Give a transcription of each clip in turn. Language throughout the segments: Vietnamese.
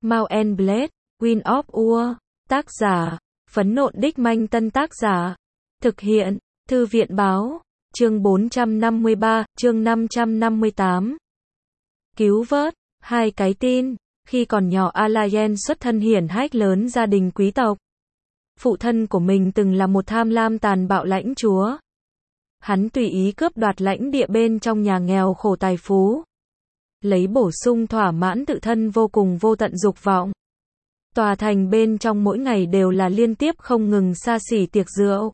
Mount and Blade, Wind of War. Tác giả, Phấn Nộn Đích Manh. Tân tác giả, thực hiện, Thư viện Báo. Chương 453, chương 558. Cứu vớt, hai cái tin. Khi còn nhỏ, Alayen xuất thân hiển hách lớn gia đình quý tộc. Phụ thân của mình từng là một tham lam tàn bạo lãnh chúa. Hắn tùy ý cướp đoạt lãnh địa bên trong nhà nghèo khổ tài phú, lấy bổ sung thỏa mãn tự thân vô cùng vô tận dục vọng. Tòa thành bên trong mỗi ngày đều là liên tiếp không ngừng xa xỉ tiệc rượu.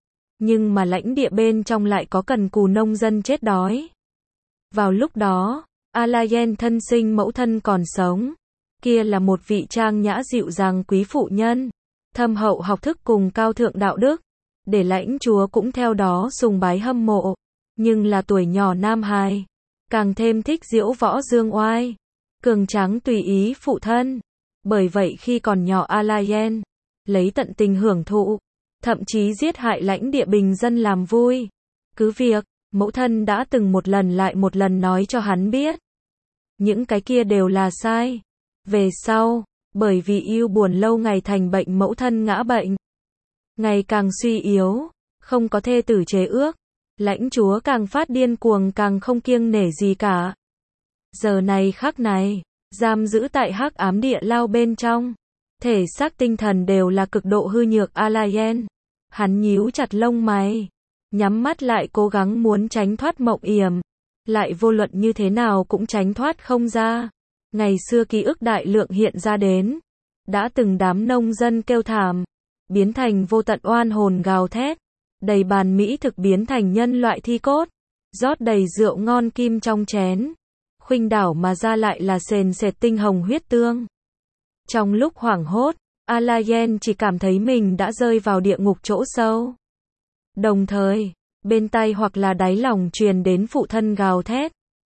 Nhưng mà lãnh địa bên trong lại có cần cù nông dân chết đói. Vào lúc đó, Alayen thân sinh mẫu thân còn sống. Kia là một vị trang nhã dịu dàng quý phụ nhân, thâm hậu học thức cùng cao thượng đạo đức, để lãnh chúa cũng theo đó sùng bái hâm mộ. Nhưng là tuổi nhỏ nam hài, càng thêm thích diễu võ dương oai, cường tráng tùy ý phụ thân. Bởi vậy khi còn nhỏ, Alayen lấy tận tình hưởng thụ, thậm chí giết hại lãnh địa bình dân làm vui. Cứ việc, mẫu thân đã từng một lần lại một lần nói cho hắn biết, những cái kia đều là sai. Về sau, bởi vì yêu buồn lâu ngày thành bệnh, mẫu thân ngã bệnh, ngày càng suy yếu, không có thê tử chế ước, lãnh chúa càng phát điên cuồng, càng không kiêng nể gì cả. Giờ này khắc này, giam giữ tại hắc ám địa lao bên trong, thể xác tinh thần đều là cực độ hư nhược. Alayen, hắn nhíu chặt lông mày, nhắm mắt lại cố gắng muốn tránh thoát mộng yểm, lại vô luận như thế nào cũng tránh thoát không ra. Ngày xưa ký ức đại lượng hiện ra đến, đã từng đám nông dân kêu thảm, biến thành vô tận oan hồn gào thét, đầy bàn mỹ thực biến thành nhân loại thi cốt, rót đầy rượu ngon kim trong chén, khuynh đảo mà ra lại là sền sệt tinh hồng huyết tương. Trong lúc hoảng hốt, Alayen chỉ cảm thấy mình đã rơi vào địa ngục chỗ sâu. Đồng thời, bên tai hoặc là đáy lòng truyền đến phụ thân gào thét: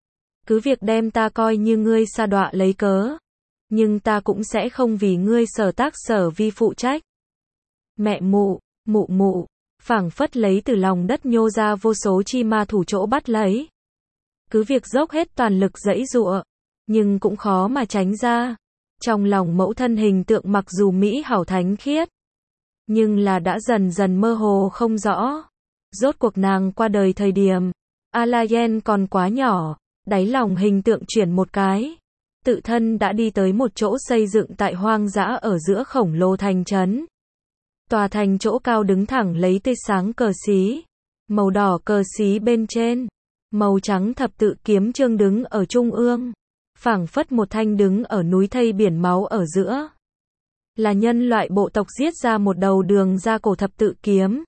cứ việc đem ta coi như ngươi sa đọa lấy cớ, nhưng ta cũng sẽ không vì ngươi sở tác sở vi phụ trách. Mẹ mụ, mụ mụ, phảng phất lấy từ lòng đất nhô ra vô số chi ma thủ chỗ bắt lấy. Cứ việc dốc hết toàn lực giãy giụa, nhưng cũng khó mà tránh ra. Trong lòng mẫu thân hình tượng mặc dù mỹ hảo thánh khiết, nhưng là đã dần dần mơ hồ không rõ. Rốt cuộc nàng qua đời thời điểm, Alayen còn quá nhỏ, đáy lòng hình tượng chuyển một cái. Tự thân đã đi tới một chỗ xây dựng tại hoang dã ở giữa khổng lồ thành trấn. Tòa thành chỗ cao đứng thẳng lấy tia sáng cờ xí, màu đỏ cờ xí bên trên, màu trắng thập tự kiếm chương đứng ở trung ương, phảng phất một thanh đứng ở núi thây biển máu ở giữa. Là nhân loại bộ tộc giết ra một đầu đường ra cổ thập tự kiếm.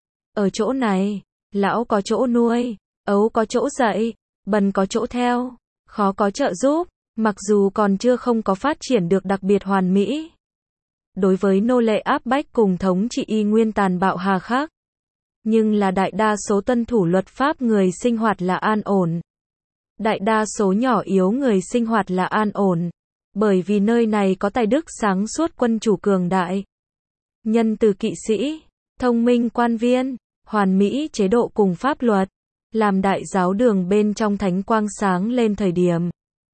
Ở chỗ này, lão có chỗ nuôi, ấu có chỗ dạy, bần có chỗ theo, khó có trợ giúp, mặc dù còn chưa không có phát triển được đặc biệt hoàn mỹ. Đối với nô lệ áp bách cùng thống trị y nguyên tàn bạo hà khắc. Nhưng là đại đa số tuân thủ luật pháp người sinh hoạt là an ổn. Đại đa số nhỏ yếu người sinh hoạt là an ổn. Bởi vì nơi này có tài đức sáng suốt quân chủ cường đại, nhân từ kỵ sĩ, thông minh quan viên, hoàn mỹ chế độ cùng pháp luật. Làm đại giáo đường bên trong thánh quang sáng lên thời điểm,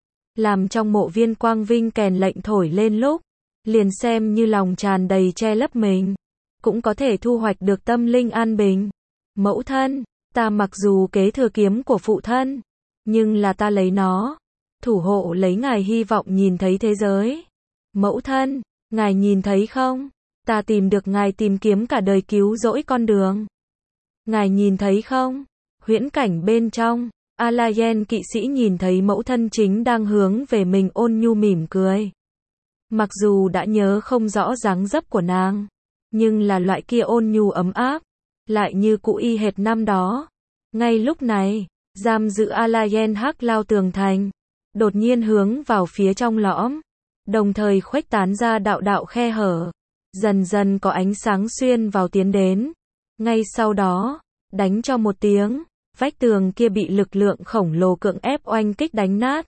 làm trong mộ viên quang vinh kèn lệnh thổi lên lúc, liền xem như lòng tràn đầy che lấp mình, cũng có thể thu hoạch được tâm linh an bình. Mẫu thân, ta mặc dù kế thừa kiếm của phụ thân, nhưng là ta lấy nó, thủ hộ lấy ngài, hy vọng nhìn thấy thế giới. Mẫu thân, ngài nhìn thấy không? Ta tìm được ngài, tìm kiếm cả đời cứu rỗi con đường. Ngài nhìn thấy không? Huyễn cảnh bên trong, Alayen kỵ sĩ nhìn thấy mẫu thân chính đang hướng về mình ôn nhu mỉm cười. Mặc dù đã nhớ không rõ dáng dấp của nàng, nhưng là loại kia ôn nhu ấm áp, lại như cũ y hệt năm đó. Ngay lúc này, giam giữ Alayen hắc lao tường thành, đột nhiên hướng vào phía trong lõm, đồng thời khuếch tán ra đạo đạo khe hở, dần dần có ánh sáng xuyên vào tiến đến. Ngay sau đó, đánh cho một tiếng, vách tường kia bị lực lượng khổng lồ cưỡng ép oanh kích đánh nát.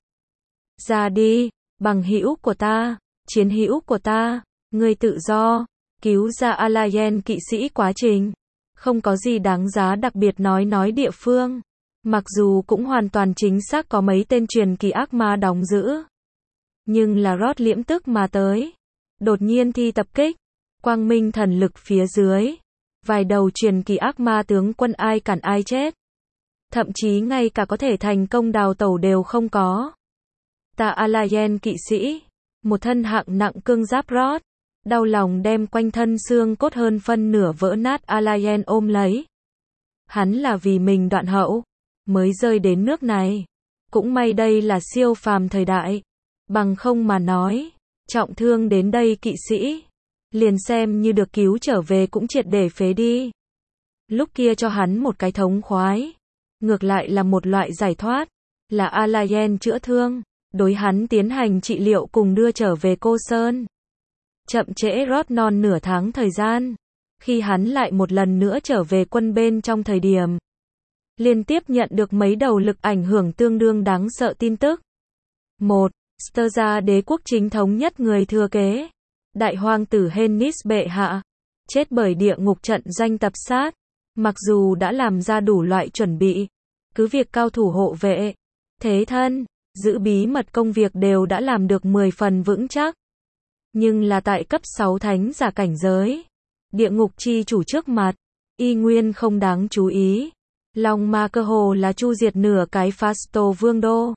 Ra đi, bằng hữu của ta, chiến hữu của ta, ngươi tự do, cứu ra Alayen kỵ sĩ. Quá trình không có gì đáng giá đặc biệt nói địa phương, mặc dù cũng hoàn toàn chính xác có mấy tên truyền kỳ ác ma đóng giữ. Nhưng là Rod liễm tức mà tới. Đột nhiên thi tập kích. Quang minh thần lực phía dưới. Vài đầu truyền kỳ ác ma tướng quân ai cản ai chết. Thậm chí ngay cả có thể thành công đào tẩu đều không có. Tà Alayen kỵ sĩ. Một thân hạng nặng cương giáp Rod. Đau lòng đem quanh thân xương cốt hơn phân nửa vỡ nát Alayen ôm lấy. Hắn là vì mình đoạn hậu. Mới rơi đến nước này. Cũng may đây là siêu phàm thời đại. Bằng không mà nói. Trọng thương đến đây kỵ sĩ. Liền xem như được cứu trở về cũng triệt để phế đi. Lúc kia cho hắn một cái thống khoái. Ngược lại là một loại giải thoát. Là Alayen chữa thương. Đối hắn tiến hành trị liệu cùng đưa trở về Cô Sơn. Chậm trễ Rod non nửa tháng thời gian. Khi hắn lại một lần nữa trở về quân bên trong thời điểm. Liên tiếp nhận được mấy đầu lực ảnh hưởng tương đương đáng sợ tin tức. 1. Sterza đế quốc chính thống nhất người thừa kế. Đại hoàng tử Hennis bệ hạ. Chết bởi địa ngục trận doanh tập sát. Mặc dù đã làm ra đủ loại chuẩn bị. Cứ việc cao thủ hộ vệ. Thế thân. Giữ bí mật công việc đều đã làm được 10 phần vững chắc. Nhưng là tại cấp 6 thánh giả cảnh giới. Địa ngục chi chủ trước mặt. Y nguyên không đáng chú ý. Long ma cơ hồ là chu diệt nửa cái Fasto vương đô.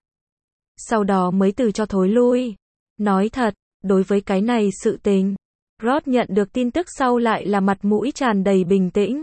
Sau đó mới từ cho thối lui. Nói thật, đối với cái này sự tình. Rod nhận được tin tức sau lại là mặt mũi tràn đầy bình tĩnh.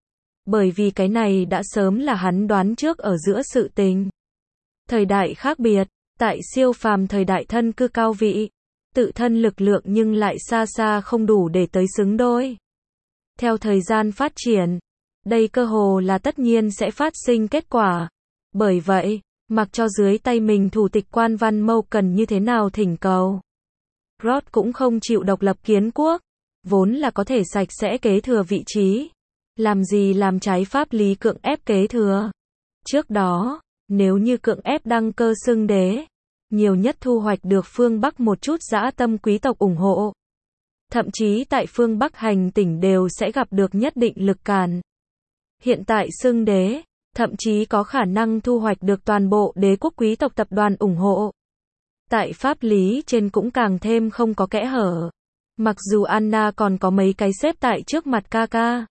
Bởi vì cái này đã sớm là hắn đoán trước ở giữa sự tình. Thời đại khác biệt, tại siêu phàm thời đại thân cư cao vị. Tự thân lực lượng nhưng lại xa xa không đủ để tới xứng đôi. Theo thời gian phát triển, đây cơ hồ là tất nhiên sẽ phát sinh kết quả. Bởi vậy, mặc cho dưới tay mình thủ tịch quan văn mâu cần như thế nào thỉnh cầu. Rod cũng không chịu độc lập kiến quốc, vốn là có thể sạch sẽ kế thừa vị trí. Làm gì làm trái pháp lý cưỡng ép kế thừa. Trước đó, nếu như cưỡng ép đăng cơ xưng đế, nhiều nhất thu hoạch được phương Bắc một chút dã tâm quý tộc ủng hộ. Thậm chí tại phương Bắc hành tỉnh đều sẽ gặp được nhất định lực cản. Hiện tại xưng đế, thậm chí có khả năng thu hoạch được toàn bộ đế quốc quý tộc tập đoàn ủng hộ. Tại pháp lý trên cũng càng thêm không có kẽ hở. Mặc dù Anna còn có mấy cái xếp tại trước mặt ca ca.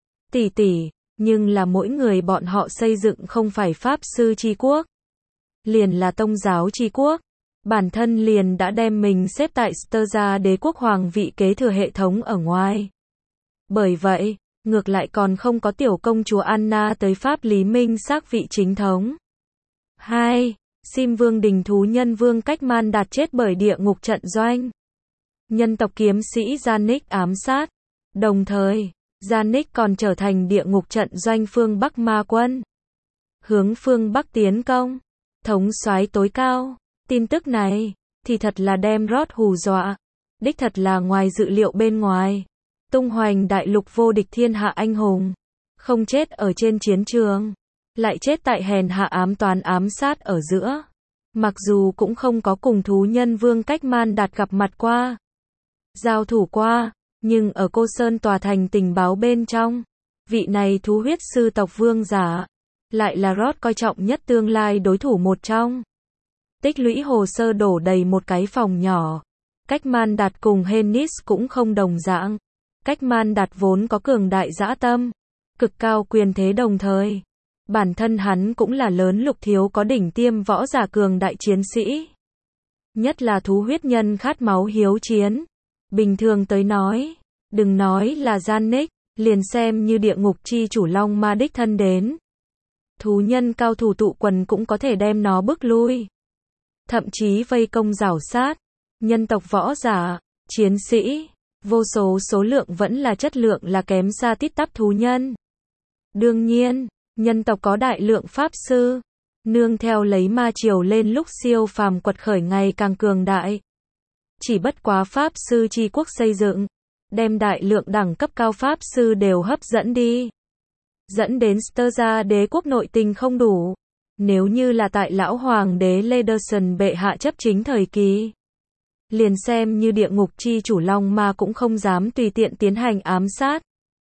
Tỷ tỷ, nhưng là mỗi người bọn họ xây dựng không phải pháp sư tri quốc. Liền là tông giáo tri quốc. Bản thân liền đã đem mình xếp tại Sterza đế quốc hoàng vị kế thừa hệ thống ở ngoài. Bởi vậy, ngược lại còn không có tiểu công chúa Anna tới pháp lý minh xác vị chính thống. 2. Sim vương đình thú nhân vương Cách Man Đạt chết bởi địa ngục trận doanh. Nhân tộc kiếm sĩ Janik ám sát. Đồng thời, Janik còn trở thành địa ngục trận doanh phương Bắc ma quân. Hướng phương Bắc tiến công. Thống soái tối cao. Tin tức này, thì thật là đem Rod hù dọa. Đích thật là ngoài dự liệu bên ngoài. Tung hoành đại lục vô địch thiên hạ anh hùng. Không chết ở trên chiến trường. Lại chết tại hèn hạ ám toán ám sát ở giữa. Mặc dù cũng không có cùng thú nhân vương Cách Man Đạt gặp mặt qua. Giao thủ qua. Nhưng ở Cô Sơn tòa thành tình báo bên trong. Vị này thú huyết sư tộc vương giả. Lại là Rod coi trọng nhất tương lai đối thủ một trong. Tích lũy hồ sơ đổ đầy một cái phòng nhỏ. Cách Man Đạt cùng Hennis cũng không đồng dạng. Cách Man Đạt vốn có cường đại dã tâm. Cực cao quyền thế đồng thời. Bản thân hắn cũng là lớn lục thiếu có đỉnh tiêm võ giả cường đại chiến sĩ. Nhất là thú huyết nhân khát máu hiếu chiến. Bình thường tới nói. Đừng nói là Janik. Liền xem như địa ngục chi chủ long ma đích thân đến. Thú nhân cao thủ tụ quần cũng có thể đem nó bức lui. Thậm chí vây công rảo sát. Nhân tộc võ giả, chiến sĩ, vô số lượng vẫn là chất lượng là kém xa tít tắp thú nhân. Đương nhiên, nhân tộc có đại lượng pháp sư. Nương theo lấy ma triều lên lúc siêu phàm quật khởi ngày càng cường đại. Chỉ bất quá pháp sư tri quốc xây dựng. Đem đại lượng đẳng cấp cao pháp sư đều hấp dẫn đi. Dẫn đến Sterza đế quốc nội tình không đủ. Nếu như là tại lão hoàng đế Lederson bệ hạ chấp chính thời kỳ. Liền xem như địa ngục chi chủ long ma cũng không dám tùy tiện tiến hành ám sát.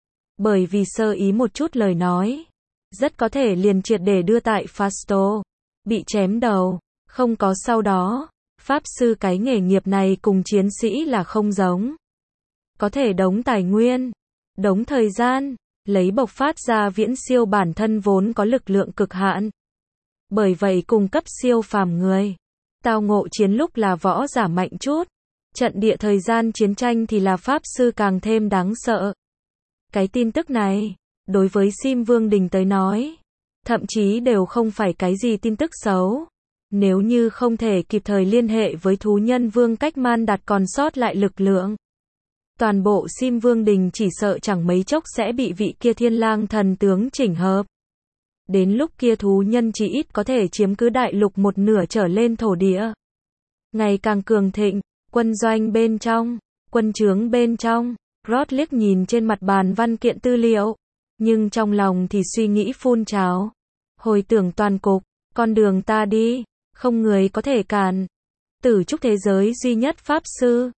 Bởi vì sơ ý một chút lời nói. Rất có thể liền triệt để đưa tại Fasto. Bị chém đầu. Không có sau đó. Pháp sư cái nghề nghiệp này cùng chiến sĩ là không giống. Có thể đống tài nguyên, đống thời gian, lấy bộc phát ra viễn siêu bản thân vốn có lực lượng cực hạn. Bởi vậy cùng cấp siêu phàm người, tao ngộ chiến lúc là võ giả mạnh chút. Trận địa thời gian chiến tranh thì là Pháp sư càng thêm đáng sợ. Cái tin tức này, đối với Sim Vương Đình tới nói, thậm chí đều không phải cái gì tin tức xấu. Nếu như không thể kịp thời liên hệ với thú nhân vương cách man đặt còn sót lại lực lượng, toàn bộ Sim Vương Đình chỉ sợ chẳng mấy chốc sẽ bị vị kia Thiên Lang thần tướng chỉnh hợp. Đến lúc kia thú nhân chỉ ít có thể chiếm cứ đại lục một nửa trở lên thổ địa. Ngày càng cường thịnh, quân doanh bên trong, quân trướng bên trong, Rod liếc nhìn trên mặt bàn văn kiện tư liệu, nhưng trong lòng thì suy nghĩ phun trào. Hồi tưởng toàn cục, con đường ta đi, không người có thể cản. Tử trúc thế giới duy nhất Pháp sư,